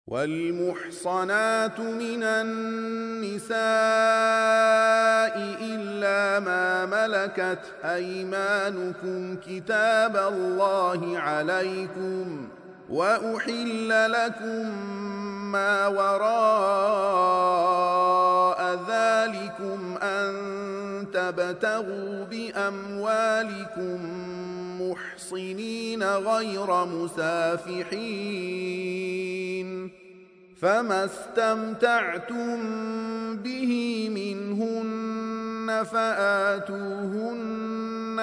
والمحصنات من النساء إلا ما ملكت أيمانكم كتاب الله عليكم وأحل لكم ما وراء ذلكم أن تبتغوا بأموالكم محصنين غير مسافحين فما استمتعتم به منهن فآتوهن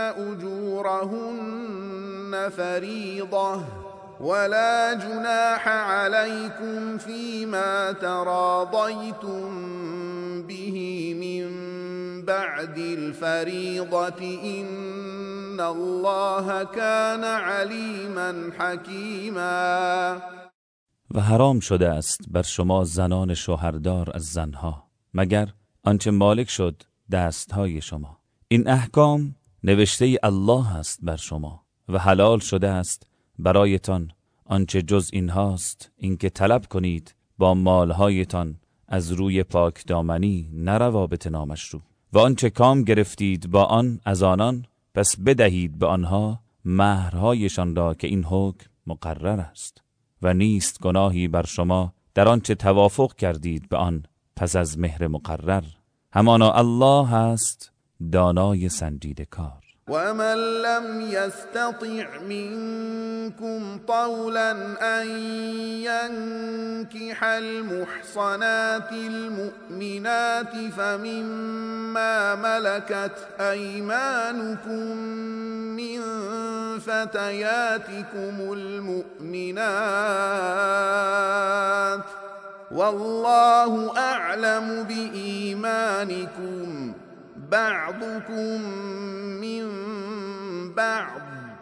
أجورهن فريضة ولا جناح عليكم فيما تراضيتم به من بعد الفريضة إن الله كان عليما حكيما. و حرام شده است بر شما زنان شوهردار از زنها مگر آنچه مالک شد دستهای شما. این احکام نوشته الله است بر شما و حلال شده است برایتان آنچه جز این هاست، اینکه طلب کنید با مالهایتان از روی پاک دامنی نه روابط نامشروع و آنچه کام گرفتید با آن از آنان پس بدهید به آنها مهرهایشان را که این حکم مقرر است و نیست گناهی بر شما در آنچه توافق کردید به آن پس از مهر مقرر. همانا الله است دانای سنجیده کار. ومن لم يستطع منكم طولا أن ينكح المحصنات المؤمنات فمما ملكت أيمانكم من فتياتكم المؤمنات والله أعلم بإيمانكم بعضكم من بعض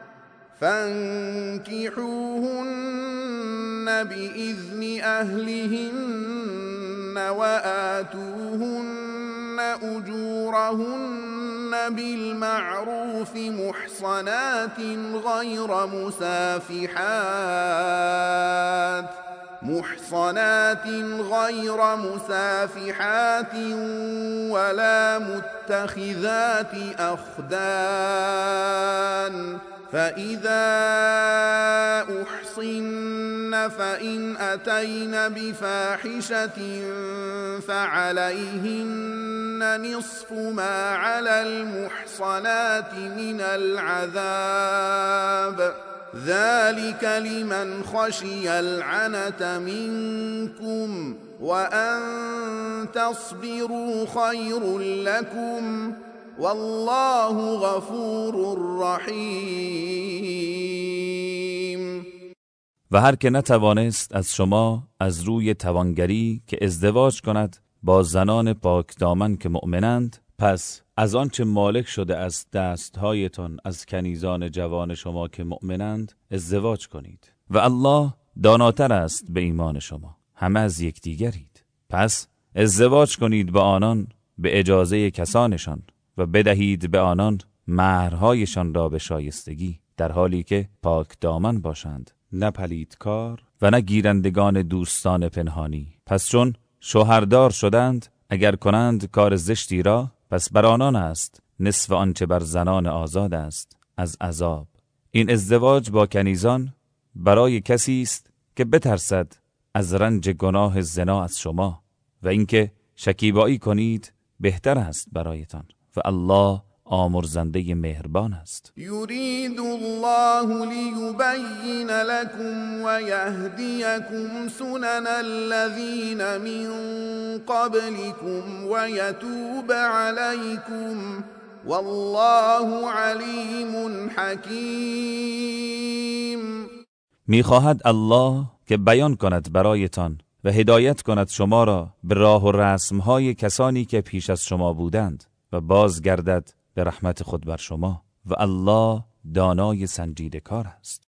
فانكحوهن بإذن أهلهن وآتوهن أجورهن بالمعروف محصنات غير مسافحات ولا متخذات أخدان فإذا أحصن فإن أتين بفاحشة فعليهن نصف ما على المحصنات من العذاب ذلك لمن خشي العنة منكم وأن تصبروا خير لكم والله غفور رحیم. و هر که نتوانست از شما از روی توانگری که ازدواج کند با زنان پاک دامن که مؤمنند، پس از آنچه مالک شده از دستهایتان از کنیزان جوان شما که مؤمنند ازدواج کنید و الله داناتر است به ایمان شما، همه از یکدیگرید. پس ازدواج کنید با آنان به اجازه کسانشان و بدهید به آنان مهرهایشان را به شایستگی، در حالی که پاک دامن باشند، نه پلیدکار و نه گیرندگان دوستان پنهانی. پس چون شوهردار شدند اگر کنند کار زشتی را، پس بر آنان است نصف آنچه بر زنان آزاد است از عذاب. این ازدواج با کنیزان برای کسی است که بترسد از رنج گناه زنا از شما و اینکه شکیبایی کنید بهتر است برایتان و الله آمرزنده مهربان است. یرید الله لیبین لکم و یهدیکم سنن الذین من قبلكم و یتوب علیکم والله علیم حکیم. میخواهد الله که بیان کند برایتان و هدایت کند شما را به راه و رسمهای کسانی که پیش از شما بودند و بازگردد به رحمت خود بر شما و الله دانای سنجیده کار است.